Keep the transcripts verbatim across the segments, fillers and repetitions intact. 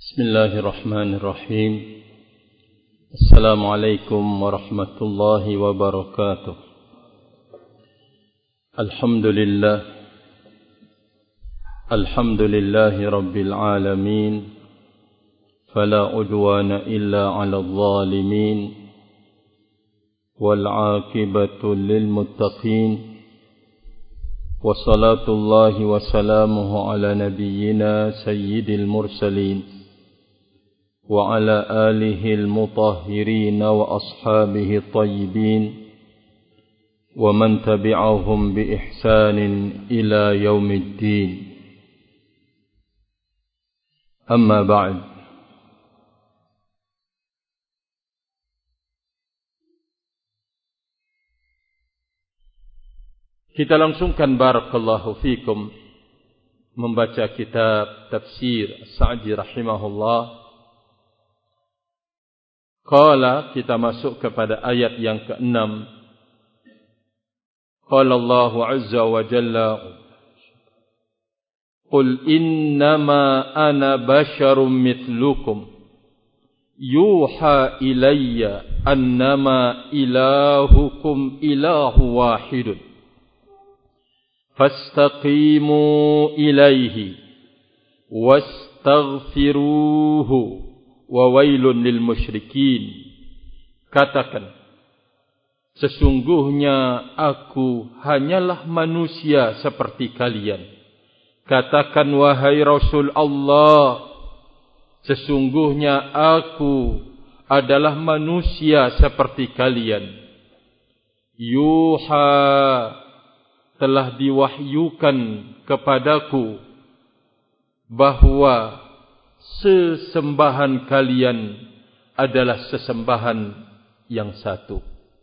Bismillahirrahmanirrahim. Assalamualaikum warahmatullahi wabarakatuh. Alhamdulillah. Alhamdulillahi rabbil alamin. Fala udwana illa 'alal zalimin. Wal 'aqibatu lil muttaqin. Wassalatullahi wassalamuhu ala nabiyyina sayyidil mursalin وعلى آله المطهرين وأصحابه الطيبين ومن تبعهم بإحسان إلى يوم الدين. أما بعد. Kita langsungkan barakallahu fikum membaca kitab tafsir Sa'di rahimahullah. Qala, kita masuk kepada ayat yang keenam. Qala Allah azza wa jalla, Qul innama ana basharum mithlukum, yuha ilayya annama ilahukum ilahu wahidun, fastaqimu ilayhi wastaghfiruhu wa wailun lil musyrikin. Katakan, sesungguhnya aku hanyalah manusia seperti kalian. Katakan wahai Rasul Allah, sesungguhnya aku adalah manusia seperti kalian. Yuha, telah diwahyukan kepadaku bahwa sesembahan kalian adalah sesembahan yang satu.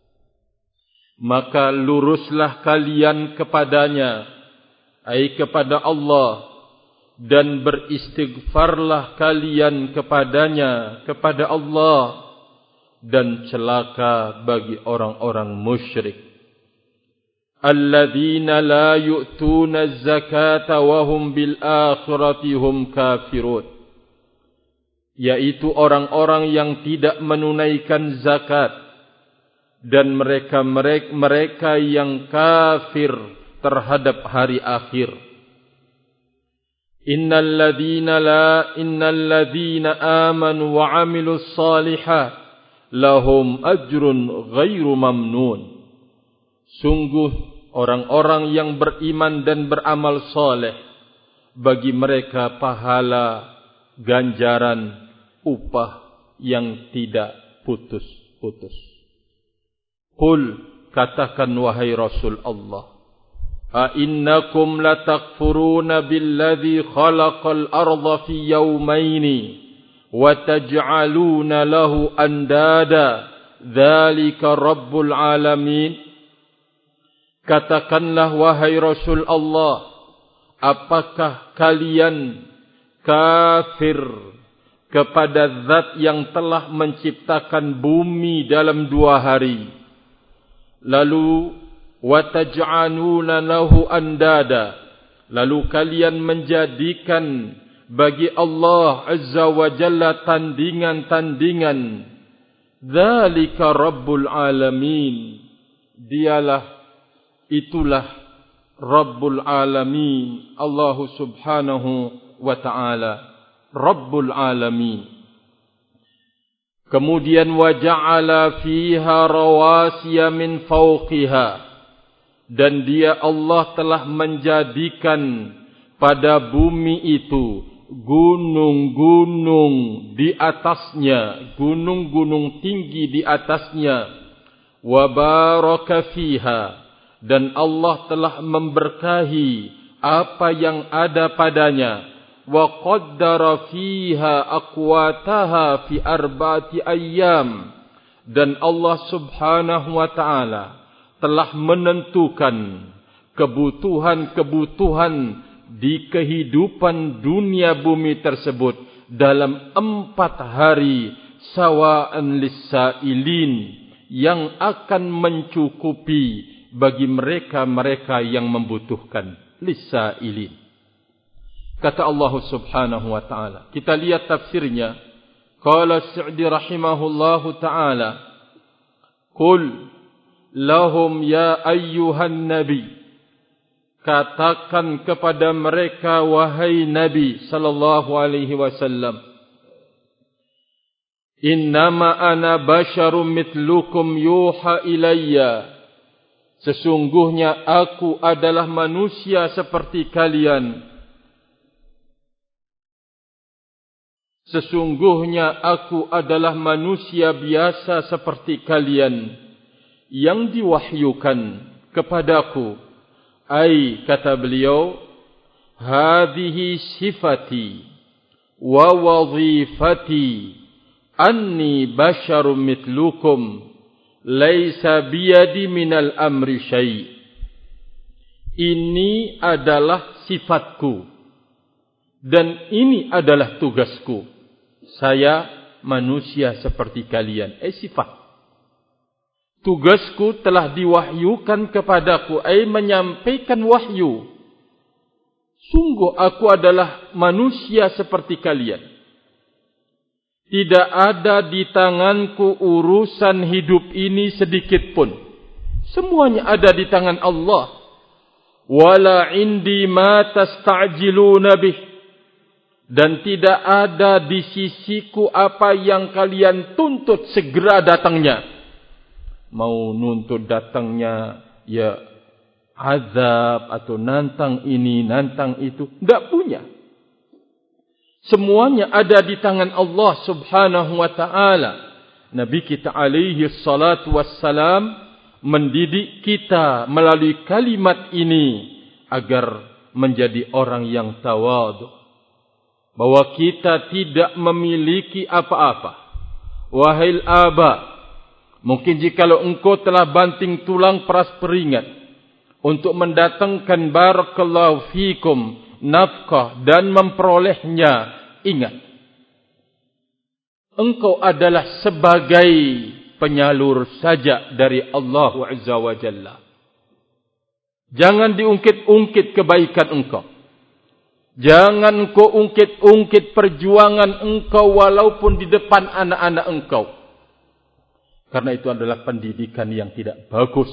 Maka luruslah kalian kepadanya, ai kepada Allah, dan beristighfarlah kalian kepadanya, kepada Allah, dan celaka bagi orang-orang musyrik. Alladzina la yu'tuna az-zakata wa hum bil akhirati hum kafirun, yaitu orang-orang yang tidak menunaikan zakat dan mereka mereka, mereka yang kafir terhadap hari akhir. Innal ladzina la innal ladzina amanu wa 'amilus shalihat lahum ajrun ghairu mamnun. Sungguh orang-orang yang beriman dan beramal saleh, bagi mereka pahala, ganjaran, upah yang tidak putus-putus. Qul, katakan wahai Rasul Allah, a innakum latakfuruna billadhi khalaqal arda fi yawmaini wa taj'aluna lahu andada, dzalika rabbul alamin. Katakanlah wahai Rasul Allah, apakah kalian kafir kepada zat yang telah menciptakan bumi dalam dua hari, lalu wataj'aluna lahu andada, lalu kalian menjadikan bagi Allah azza wa jalla tandingan-tandingan. Dzalika rabbul alamin, dialah, itulah Rabbul alamin, Allah subhanahu wa ta'ala, Rabbul alamin. Kemudian waja'ala fiha rawasiya min fawqiha, dan dia Allah telah menjadikan pada bumi itu gunung-gunung di atasnya, gunung-gunung tinggi di atasnya. Wa baraka fiha, dan Allah telah memberkahi apa yang ada padanya. Wa qaddara fiha aqwataha fi arba'ati ayyam, dan Allah subhanahu wa ta'ala telah menentukan kebutuhan-kebutuhan di kehidupan dunia bumi tersebut dalam empat hari, sawa'an lis-sa'ilin, yang akan mencukupi bagi mereka-mereka yang membutuhkan. Lis-sa'ilin, Kata Allah Subhanahu wa taala. Kita lihat tafsirnya. Qala Sa'di rahimahullahu taala, "Qul lahum ya ayyuhan nabi." Katakan kepada mereka, wahai Nabi sallallahu alaihi wasallam, "Innama ana basyarum mitlukum yuha ilayya." Sesungguhnya aku adalah manusia seperti kalian. Sesungguhnya aku adalah manusia biasa seperti kalian yang diwahyukan kepadaku. Ai, kata beliau, hadhihi sifati wa wadhifati anni basyarum mitlukum laisa biyadi minal amri syai'. Ini adalah sifatku dan ini adalah tugasku. Saya manusia seperti kalian. Eh sifat. Tugasku telah diwahyukan kepadaku. Eh menyampaikan wahyu. Sungguh aku adalah manusia seperti kalian. Tidak ada di tanganku urusan hidup ini sedikit pun. Semuanya ada di tangan Allah. Wala indi ma tasta'jiluna bih. Dan tidak ada di sisiku apa yang kalian tuntut segera datangnya. Mau nuntut datangnya ya azab atau nantang ini, nantang itu. Tidak punya. Semuanya ada di tangan Allah Subhanahu wa ta'ala. Nabi kita alaihi salatu wassalam mendidik kita melalui kalimat ini agar menjadi orang yang tawadhu. Bahwa kita tidak memiliki apa-apa. Wahai aba, mungkin jikalau engkau telah banting tulang peras peringat untuk mendatangkan barakallahu fikum nafkah dan memperolehnya, ingat, engkau adalah sebagai penyalur saja dari Allah Azza wa Jalla. Jangan diungkit-ungkit kebaikan engkau. Jangan engkau ungkit-ungkit perjuangan engkau walaupun di depan anak-anak engkau. Karena itu adalah pendidikan yang tidak bagus.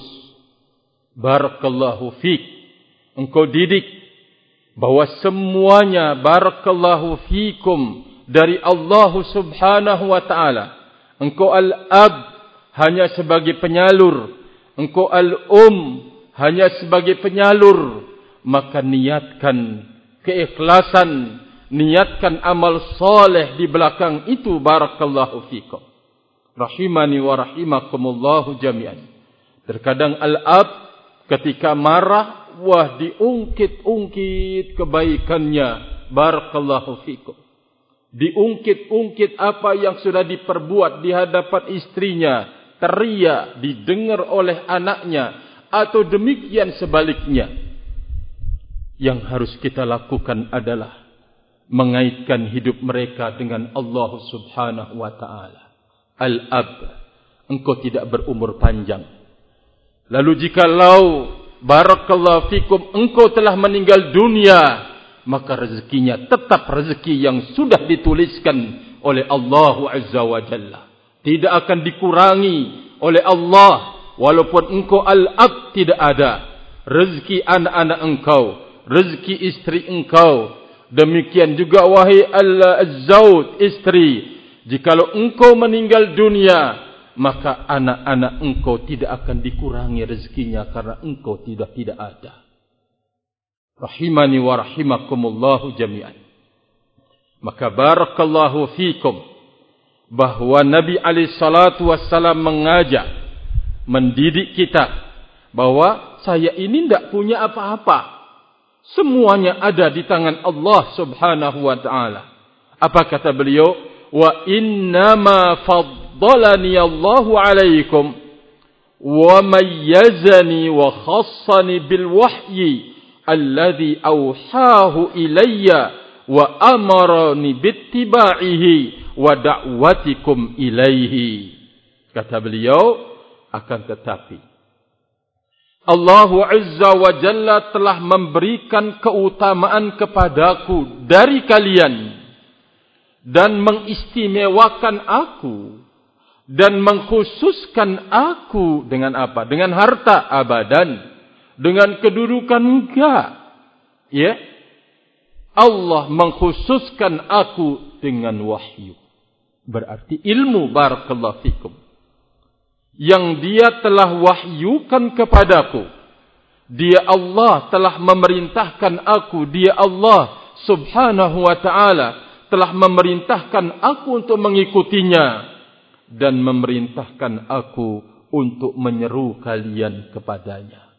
Barakallahu fiik. Engkau didik bahwa semuanya barakallahu fiikum dari Allah Subhanahu wa taala. Engkau al-ab hanya sebagai penyalur. Engkau al-um hanya sebagai penyalur. Maka niatkan keikhlasan, niatkan amal soleh di belakang itu. Barakallahu fikum. Rahimani wa rahimakumullahu jami'an. Terkadang al-ab ketika marah, wah diungkit-ungkit kebaikannya. Barakallahu fikum. Diungkit-ungkit apa yang sudah diperbuat di hadapan istrinya. Teriak, didengar oleh anaknya. Atau demikian sebaliknya. Yang harus kita lakukan adalah mengaitkan hidup mereka dengan Allah Subhanahu wa ta'ala. Al-ab, engkau tidak berumur panjang. Lalu jikalau barakallahu fikum engkau telah meninggal dunia, maka rezekinya tetap rezeki yang sudah dituliskan oleh Allah Azza wa Jalla. Tidak akan dikurangi oleh Allah walaupun engkau al-ab tidak ada. Rezeki anak-anak engkau, rezeki istri engkau. Demikian juga wahai al-zawj, istri. Jikalau engkau meninggal dunia, maka anak-anak engkau tidak akan dikurangi rezekinya karena engkau tidak tidak ada. Rahimani wa rahimakumullahu jami'an. Maka barakallahu fikum bahwa Nabi alaihi salatu wassalam mengajak, mendidik kita bahwa saya ini tidak punya apa-apa. Semuanya ada di tangan Allah Subhanahu wa ta'ala. Apa kata beliau? Wa innama faddalani Allahu alaikum wa mayyazani wa khassani bil wahyi alladhi awhahu ilayya wa amarani bittiba'ihi wa da'watikum ilaihi. Kata beliau, akan tetapi Allah Azza wa Jalla telah memberikan keutamaan kepadaku dari kalian dan mengistimewakan aku dan mengkhususkan aku dengan apa? Dengan harta abadan, dengan kedudukan enggak. Ya. Allah mengkhususkan aku dengan wahyu. Berarti ilmu, barakallahu fikum, yang dia telah wahyukan kepadaku. Dia Allah telah memerintahkan aku. Dia Allah subhanahu wa ta'ala telah memerintahkan aku untuk mengikutinya. Dan memerintahkan aku untuk menyeru kalian kepadanya.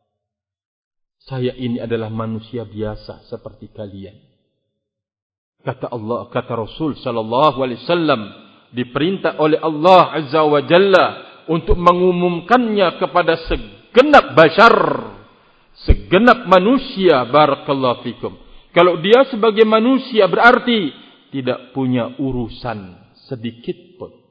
Saya ini adalah manusia biasa seperti kalian. Kata Allah, kata Rasul sallallahu alaihi wasallam, diperintah oleh Allah Azza wa Jalla untuk mengumumkannya kepada segenap bashar, segenap manusia, barakallahu fikum. Kalau dia sebagai manusia berarti tidak punya urusan sedikit pun.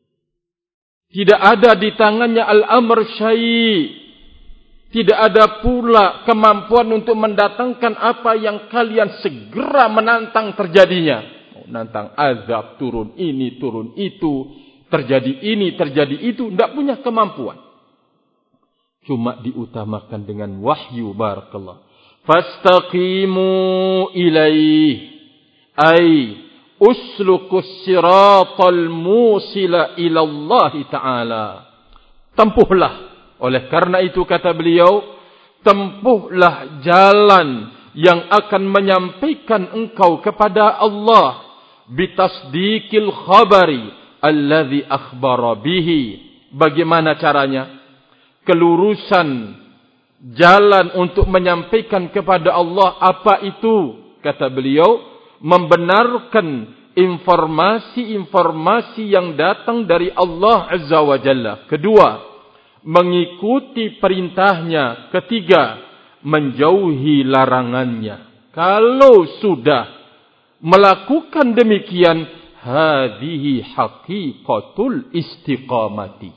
Tidak ada di tangannya al-amr syai'. Tidak ada pula kemampuan untuk mendatangkan apa yang kalian segera menantang terjadinya. Menantang azab, turun ini, turun itu, terjadi ini, terjadi itu. Tidak punya kemampuan. Cuma diutamakan dengan wahyu, barakallah. Fastaqimu ilaih. Ay uslukus siratal musila ilallahi ta'ala. Tempuhlah. Oleh karena itu kata beliau, tempuhlah jalan yang akan menyampaikan engkau kepada Allah. Bitasdikil khabari alladhi akhbara bihi. Bagaimana caranya? Kelurusan jalan untuk menyampaikan kepada Allah apa itu? Kata beliau, membenarkan informasi-informasi yang datang dari Allah Azza wa Jalla. Kedua, mengikuti perintahnya. Ketiga, menjauhi larangannya. Kalau sudah melakukan demikian, hadhihi haqiqatul istiqamati.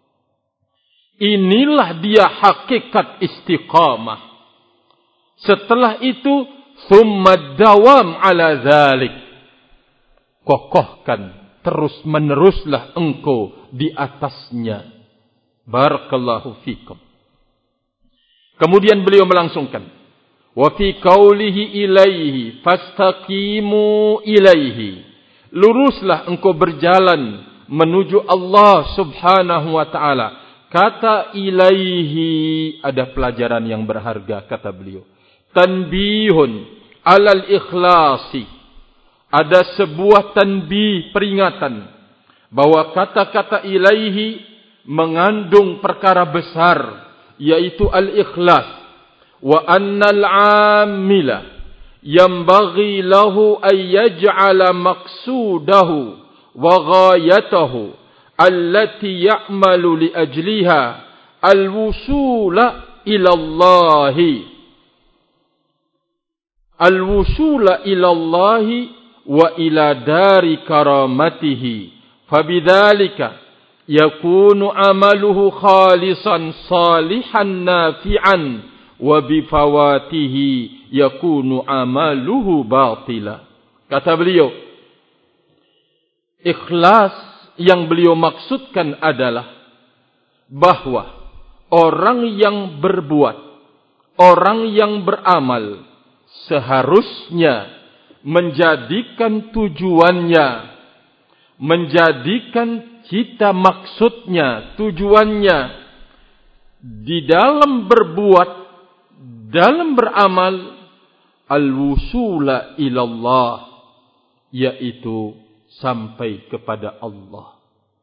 Inilah dia hakikat istiqamah. Setelah itu, thumma dawam ala dhalik. Kokohkan, terus meneruslah engkau di atasnya. Barakallahu fikum. Kemudian beliau melangsungkan, wa fi qawlihi ilaihi fastaqimu ilaihi. Luruslah engkau berjalan menuju Allah subhanahu wa ta'ala. Kata ilaihi, ada pelajaran yang berharga kata beliau. Tanbihun alal ikhlasi. Ada sebuah tanbih, peringatan, bahwa kata-kata ilaihi mengandung perkara besar, yaitu al-ikhlas. Wa annal amila yambaghi lahu an yaj'ala maqsudahu wa ghayatahu allati ya'malu li ajliha al-wusula ila Allahi. Al-wusula ila Allahi wa ila dari karamatihi. Fabidzalika yakunu amaluhu khalisan salihan nafi'an wa bifawatihi yakunu amaluhu batila. Kata beliau, ikhlas yang beliau maksudkan adalah bahwa orang yang berbuat, orang yang beramal seharusnya menjadikan tujuannya, menjadikan cita maksudnya, tujuannya di dalam berbuat, dalam beramal, al-wusula ilallah, yaitu sampai kepada Allah.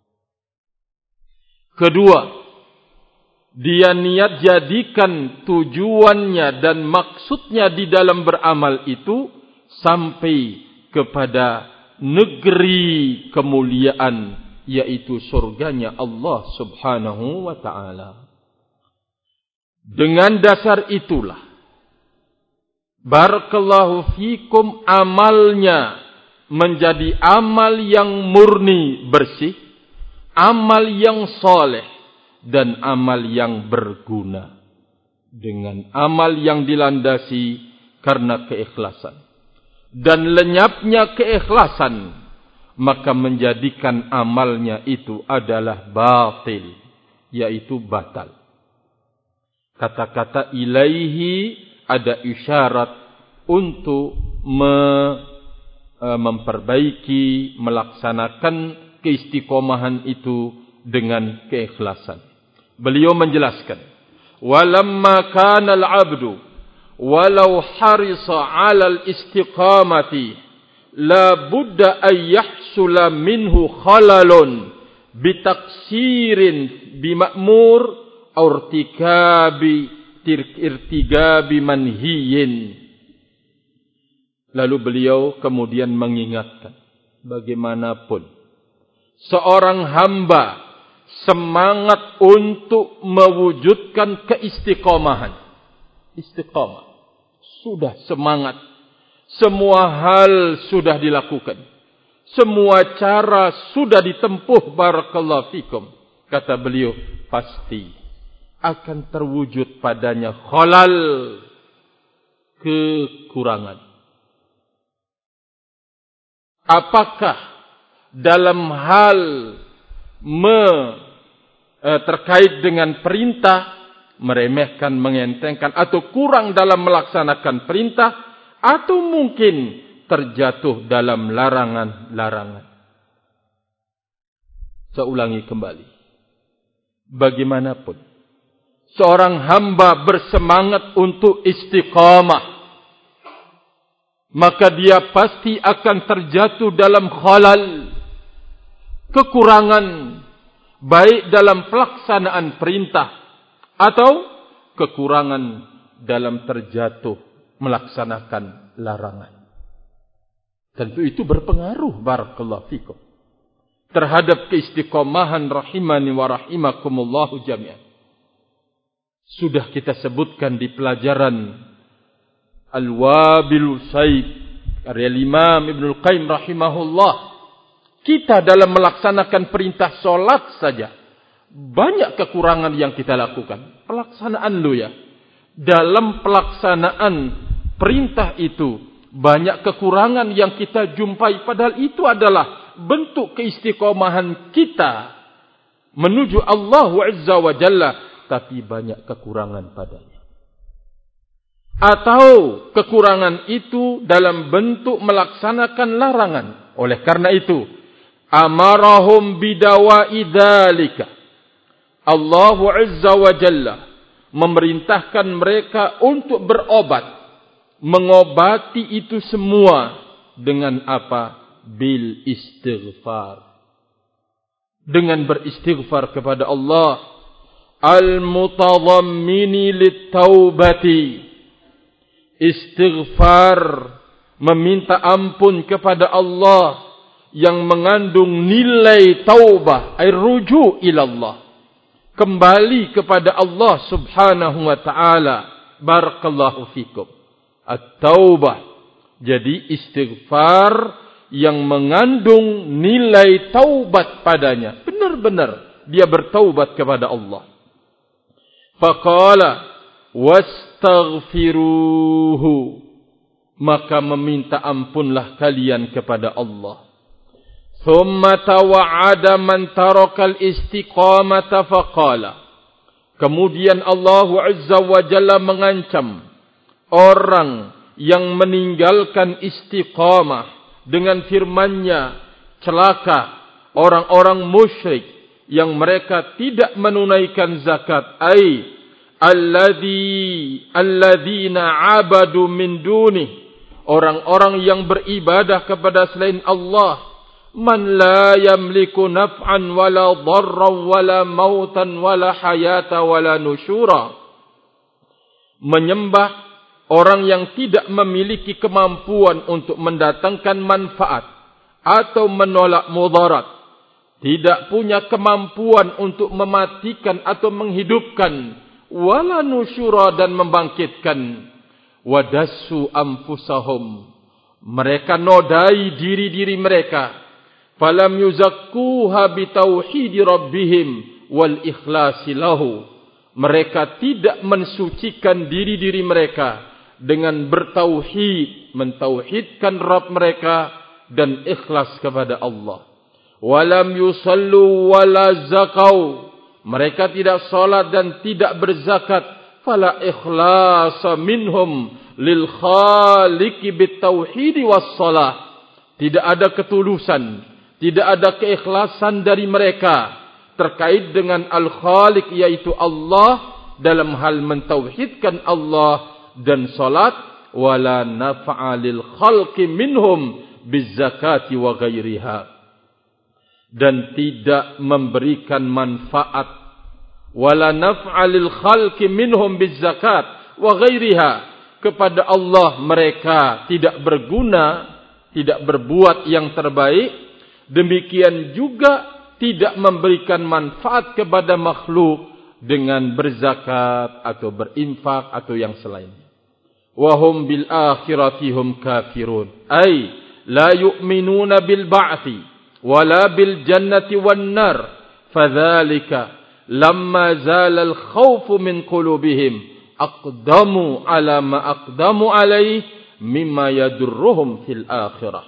Kedua, dia niat jadikan tujuannya dan maksudnya di dalam beramal itu sampai kepada negeri kemuliaan, yaitu surganya Allah subhanahu wa ta'ala. Dengan dasar itulah, barakallahu fikum, amalnya menjadi amal yang murni, bersih, amal yang soleh, dan amal yang berguna. dengan amal yang dilandasi karena keikhlasan. Dan lenyapnya keikhlasan, maka menjadikan amalnya itu adalah batil, yaitu batal. Kata-kata ilaihi ada isyarat untuk me, e, memperbaiki, melaksanakan keistiqomahan itu dengan keikhlasan. Beliau menjelaskan, walamma kana al-'abdu walau harisa 'ala al-istiqamati la budda an yahsula minhu khalalun bitaqsirin bima'mur aw irtikabi irtigabi manhiyin. Lalu beliau kemudian mengingatkan, bagaimanapun seorang hamba semangat untuk mewujudkan keistiqomahan, istiqamah, sudah semangat, semua hal sudah dilakukan, semua cara sudah ditempuh, barakallahu fikum. Kata beliau, pasti akan terwujud padanya khalal, kekurangan. Apakah dalam hal me, eh, terkait dengan perintah, meremehkan, mengentengkan, atau kurang dalam melaksanakan perintah, atau mungkin terjatuh dalam larangan-larangan. Saya ulangi kembali. Bagaimanapun seorang hamba bersemangat untuk istiqamah, maka dia pasti akan terjatuh dalam khalal, kekurangan, baik dalam pelaksanaan perintah atau kekurangan dalam terjatuh melaksanakan larangan. Tentu itu berpengaruh, barakallahu fikum, terhadap keistiqomahan rahimani wa rahimakumullahu jami'an. Sudah kita sebutkan di pelajaran Al-Wabil Sayyid karya Imam Ibnul Qayyim rahimahullah, kita dalam melaksanakan perintah solat saja banyak kekurangan yang kita lakukan. Pelaksanaan lu ya, dalam pelaksanaan perintah itu banyak kekurangan yang kita jumpai, padahal itu adalah bentuk keistiqomahan kita menuju Allah Azza wa Jalla, tapi banyak kekurangan padanya. Atau kekurangan itu dalam bentuk melaksanakan larangan. Oleh karena itu, amarahum bidawai dzalika, Allah Azza wa Jalla memerintahkan mereka untuk berobat, mengobati itu semua dengan apa? Bil istighfar, dengan beristighfar kepada Allah, al-mutadhammini lit-taubati, istighfar meminta ampun kepada Allah yang mengandung nilai taubah, ay ruju' ila Allah, kembali kepada Allah subhanahu wa ta'ala. Barakallahu fikum. At-taubah, jadi istighfar yang mengandung nilai taubat padanya, benar-benar dia bertaubat kepada Allah. Faqala wastaghfiruhu, maka meminta ampunlah kalian kepada Allah. Thumma tawa'ada man tarakal istiqamata faqala, kemudian Allah Azza wa Jalla mengancam orang yang meninggalkan istiqamah dengan firman-Nya, celaka orang-orang musyrik yang mereka tidak menunaikan zakat, ai alladzi alladzina abadu min dunih, orang-orang yang beribadah kepada selain Allah, man la yamliku naf'an wala dharran wala mautan wala hayata wala nusyura, menyembah orang yang tidak memiliki kemampuan untuk mendatangkan manfaat atau menolak mudarat, tidak punya kemampuan untuk mematikan atau menghidupkan, wala nusyura, dan membangkitkan. Wadassu anfusahum, mereka nodai diri-diri mereka, falam yuzakkuha bitauhidi rabbihim wal ikhlasi lahu, mereka tidak mensucikan diri-diri mereka dengan bertauhid, mentauhidkan Rabb mereka dan ikhlas kepada Allah. Walam yusallu wala zakau, mereka tidak salat dan tidak berzakat. Fala ikhlasa minhum lil khaliqi bitauhid wassalah. Tidak ada ketulusan, tidak ada keikhlasan dari mereka terkait dengan Al-Khaliq, yaitu Allah, dalam hal mentauhidkan Allah dan salat. Wala nafa'a lil khalqi minhum bizakati wa ghairiha, dan tidak memberikan manfaat. Wala nafa'a lil khalqi minhum bizakat wa ghairiha, kepada Allah mereka tidak berguna, tidak berbuat yang terbaik. Demikian juga tidak memberikan manfaat kepada makhluk dengan berzakat atau berinfak atau yang selainnya. Wahum bil akhirati hum kafirun, ay la yu'minuna bil ba'thi wala bil jannati wan nar. Fadzalika lamma zala al khawfu min qulubihim aqdamu ala ma aqdamu alaih mimma yadurruhum fil akhirah.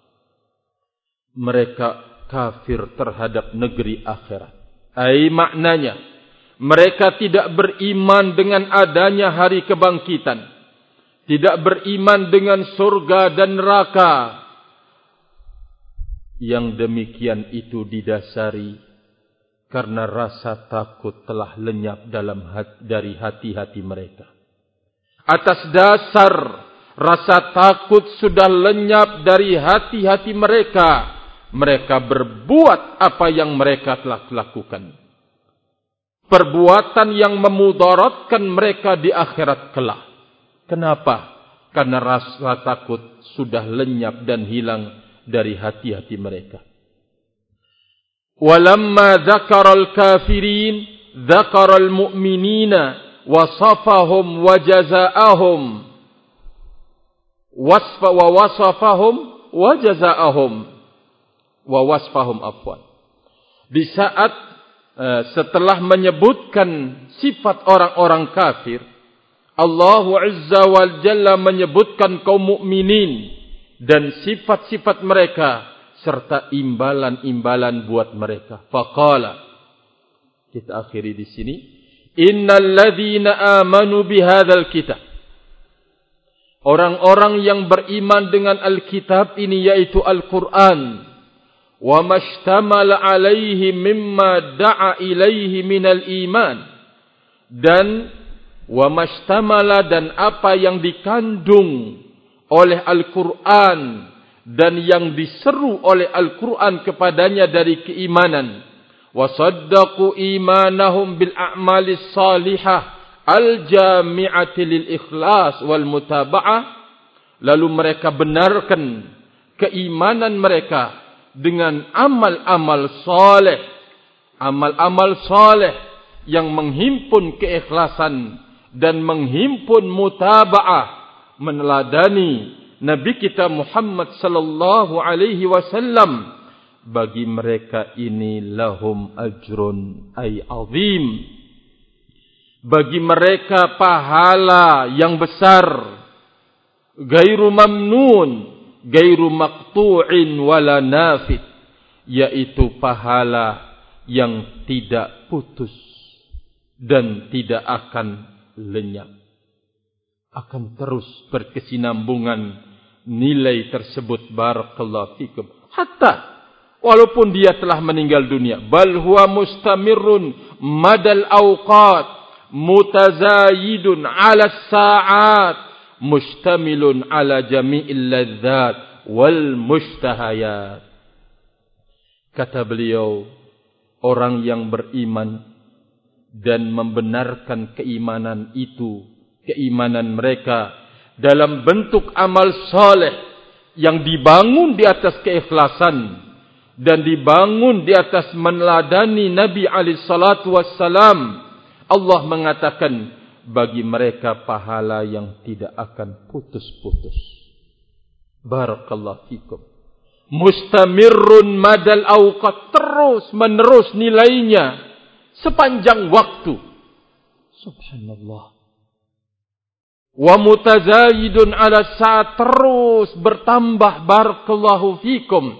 Mereka kafir terhadap negeri akhirat. Ai maknanya, mereka tidak beriman dengan adanya hari kebangkitan, tidak beriman dengan surga dan neraka. Yang demikian itu didasari karena rasa takut telah lenyap dalam hati, dari hati-hati mereka. Atas dasar rasa takut sudah lenyap dari hati-hati mereka, mereka berbuat apa yang mereka telah lakukan. Perbuatan yang memudaratkan mereka di akhirat kelak. Kenapa? Karena rasa takut sudah lenyap dan hilang dari hati-hati mereka. Walamma dzakaral kafirin dzakaral mu'minina wasafahum wa jazaa'ahum wasfa wa wasafahum wa jazaa'ahum wa wasfahum afwan. Di saat uh, setelah menyebutkan sifat orang-orang kafir, Allah Azza wa Jalla menyebutkan kaum mukminin dan sifat-sifat mereka serta imbalan-imbalan buat mereka. Faqala, kita akhiri di sini, innal ladzina amanu bihadzal kitab, orang-orang yang beriman dengan Alkitab ini, yaitu Al-Quran, wa mashtamala alaihi mimma da'a ilaihi minal iman, dan wa mashtamala, dan apa yang dikandung oleh Al-Quran dan yang diseru oleh Al-Quran kepadanya dari keimanan. Wa saddaqu imanahum bil a'malis salihah al-jami'ati lil ikhlas wal mutaba'ah, lalu mereka benarkan keimanan mereka dengan amal-amal saleh, amal-amal saleh yang menghimpun keikhlasan dan menghimpun mutaba'ah, meneladani Nabi kita Muhammad sallallahu alaihi wasallam. Bagi mereka ini lahum ajrun ay azim, bagi mereka pahala yang besar, gairu mamnun gairu maqtu'in wala nafid, yaitu pahala yang tidak putus dan tidak akan lenyap, akan terus berkesinambungan nilai tersebut. Barakallahu fikum. Hatta walaupun dia telah meninggal dunia, bal huwa mustamirrun madal awqat mutazayidun ala sa'at mustamilun ala jami'il ladzat wal mushtahayat. Kata beliau, orang yang beriman dan membenarkan keimanan itu, keimanan mereka dalam bentuk amal saleh yang dibangun di atas keikhlasan dan dibangun di atas meneladani Nabi alaihi salatu wassalam, Allah mengatakan bagi mereka pahala yang tidak akan putus-putus. Barakallahu fikum. Mustamirrun madal awqat, terus menerus nilainya sepanjang waktu, Subhanallah. Wa mutazayidun ala saat, terus bertambah, barakallahu fikum,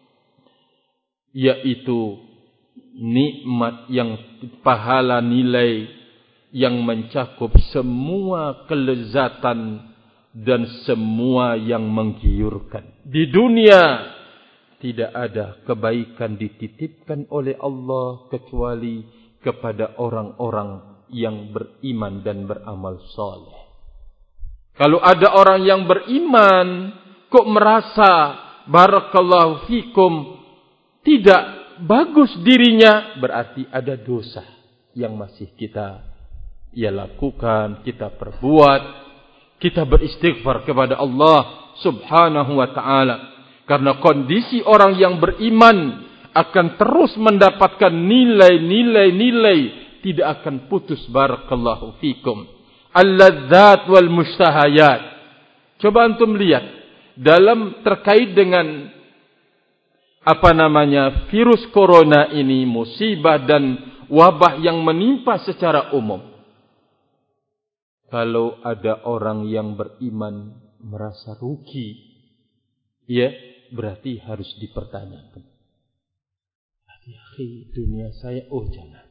yaitu nikmat yang pahala nilai yang mencakup semua kelezatan dan semua yang menggiurkan. Di dunia tidak ada kebaikan dititipkan oleh Allah kecuali kepada orang-orang yang beriman dan beramal saleh. Kalau ada orang yang beriman kok merasa barakallahu fikum tidak bagus dirinya, berarti ada dosa yang masih kita ya lakukan, kita perbuat. Kita beristighfar kepada Allah Subhanahu wa ta'ala, karena kondisi orang yang beriman akan terus mendapatkan nilai-nilai-nilai, tidak akan putus, barakallahu fikum, al-ladzat wal mustahayat. Coba antum lihat dalam terkait dengan apa namanya virus corona ini, musibah dan wabah yang menimpa secara umum. Kalau ada orang yang beriman merasa rugi, ya berarti harus dipertanyakan. Hati-hati dunia saya, oh jangan.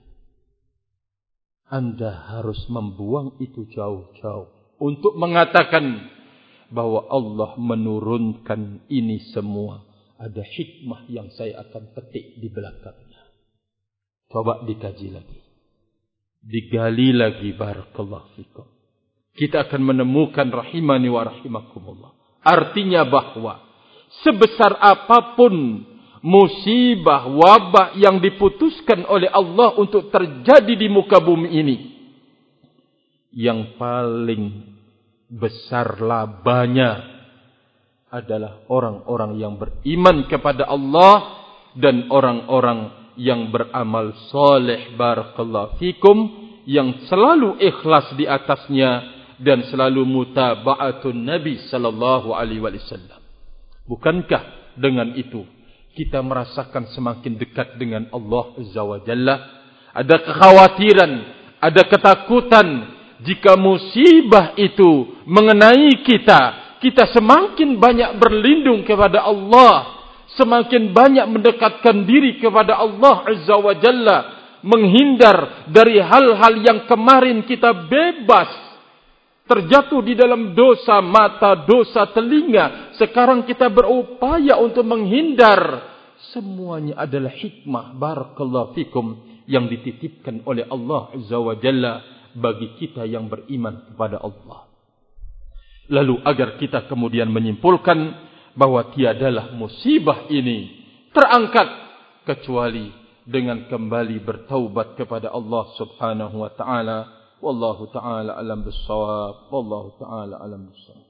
Anda harus membuang itu jauh-jauh untuk mengatakan bahwa Allah menurunkan ini semua. Ada hikmah yang saya akan petik di belakangnya. Coba dikaji lagi, digali lagi, barakallahu fikum. Kita akan menemukan rahimani wa rahimakumullah. Artinya bahwa sebesar apapun musibah, wabah yang diputuskan oleh Allah untuk terjadi di muka bumi ini, yang paling besar labanya adalah orang-orang yang beriman kepada Allah dan orang-orang yang beramal soleh, barakallahu fikum, yang selalu ikhlas di atasnya dan selalu mutaba'atun Nabi sallallahu alaihi wasallam. Bukankah dengan itu kita merasakan semakin dekat dengan Allah Azza wa Jalla? Ada kekhawatiran, ada ketakutan jika musibah itu mengenai kita, kita semakin banyak berlindung kepada Allah, semakin banyak mendekatkan diri kepada Allah Azza wa Jalla, menghindar dari hal-hal yang kemarin kita bebas terjatuh di dalam dosa mata, dosa telinga. Sekarang kita berupaya untuk menghindar. Semuanya adalah hikmah, barakallahu fikum, yang dititipkan oleh Allah Azza wa Jalla bagi kita yang beriman kepada Allah. Lalu agar kita kemudian menyimpulkan bahwa tiadalah musibah ini terangkat kecuali dengan kembali bertaubat kepada Allah Subhanahu wa ta'ala. Wallahu ta'ala alam bissawab. Wallahu ta'ala alam bissawab.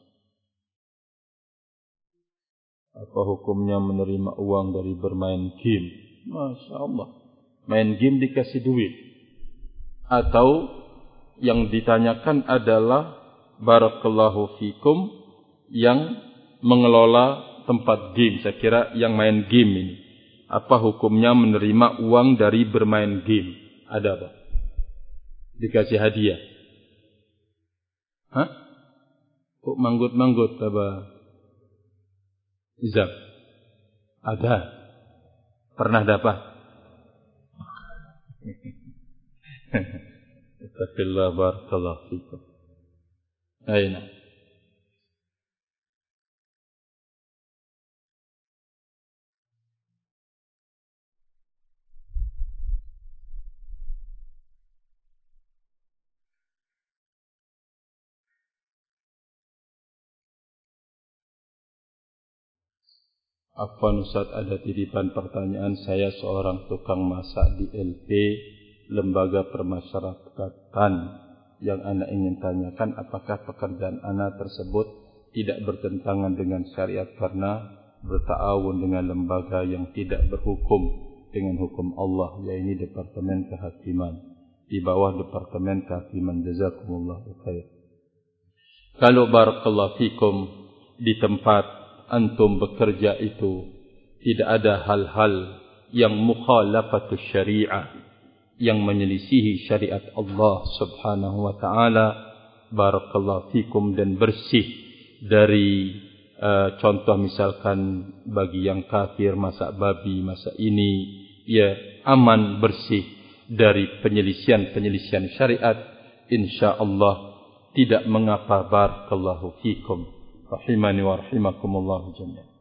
Apa hukumnya menerima uang dari bermain game? Masya Allah. Main game dikasih duit. Atau yang ditanyakan adalah barakallahu fikum, yang mengelola tempat game. Saya kira yang main game ini, apa hukumnya menerima uang dari bermain game? Ada apa? Dikasih hadiah. Hah? Kok manggut-manggut apa? Izab. Ada. Pernah dapat? Astagfirullah, barakallahu fikum. Aina. Afwan Ustaz, ada titipan pertanyaan. Saya seorang tukang masak di L P, Lembaga Permasyarakatan. Yang anak ingin tanyakan, apakah pekerjaan anak tersebut tidak bertentangan dengan syariat karena berta'awun dengan lembaga yang tidak berhukum dengan hukum Allah, yaitu Departemen Kehakiman, di bawah Departemen Kehakiman. Jazakumullahu khair. Kalau barakallahu fikum, di tempat antum bekerja itu tidak ada hal-hal yang mukhalafatus syariah, yang menyelisihi syariat Allah Subhanahu wa taala. Barakallahu fikum, dan bersih dari uh, contoh misalkan bagi yang kafir masak babi, masak ini, ya aman bersih dari penyelisihan-penyelisihan syariat, insyaallah tidak mengapa. Barakallahu fikum, rahimani wa rahimakumullah jami'an.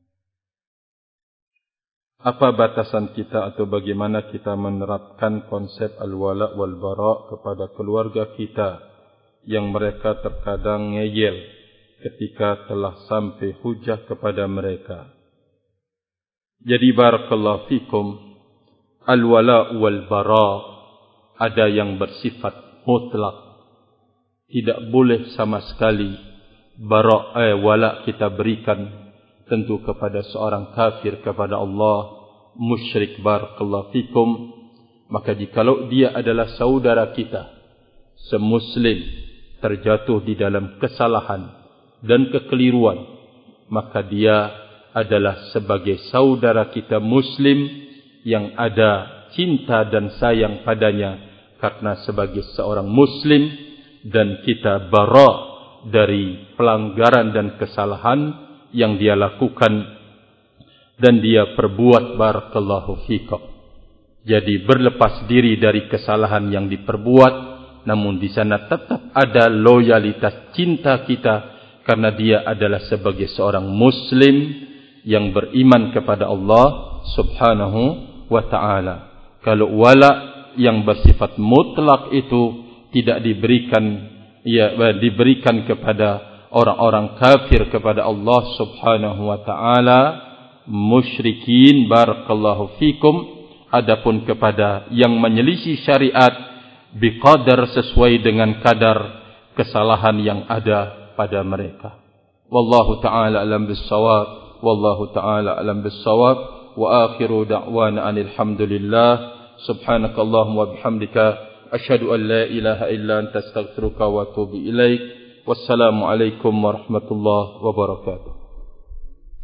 Apa batasan kita atau bagaimana kita menerapkan konsep al-wala wal bara kepada keluarga kita yang mereka terkadang ngeyel ketika telah sampai hujah kepada mereka? Jadi barakallahu fikum, al-wala wal bara ada yang bersifat mutlak. Tidak boleh sama sekali bara eh, wala kita berikan tentu kepada seorang kafir kepada Allah, musyrik. Barakallahu fikum. Maka jikalau dia adalah saudara kita semuslim terjatuh di dalam kesalahan dan kekeliruan, maka dia adalah sebagai saudara kita muslim yang ada cinta dan sayang padanya karena sebagai seorang muslim, dan kita bara dari pelanggaran dan kesalahan yang dia lakukan dan dia perbuat. Barakallahu fikum. Jadi berlepas diri dari kesalahan yang diperbuat, namun di sana tetap ada loyalitas cinta kita karena dia adalah sebagai seorang muslim yang beriman kepada Allah Subhanahu wa taala. Kalau wala yang bersifat mutlak itu tidak diberikan, ya diberikan kepada orang-orang kafir kepada Allah Subhanahu wa taala, musyrikin. Barakallahu fikum. Adapun kepada yang menyelisih syariat biqadar, sesuai dengan kadar kesalahan yang ada pada mereka. Wallahu ta'ala alam bis-shawab. Wallahu ta'ala alam bis-shawab. Wa akhiru da'wana alhamdulillah. Subhanakallahumma wa bihamdika asyhadu an la ilaha illa anta astaghfiruka wa atubu ilaik. Wassalamu alaikum warahmatullahi wabarakatuh.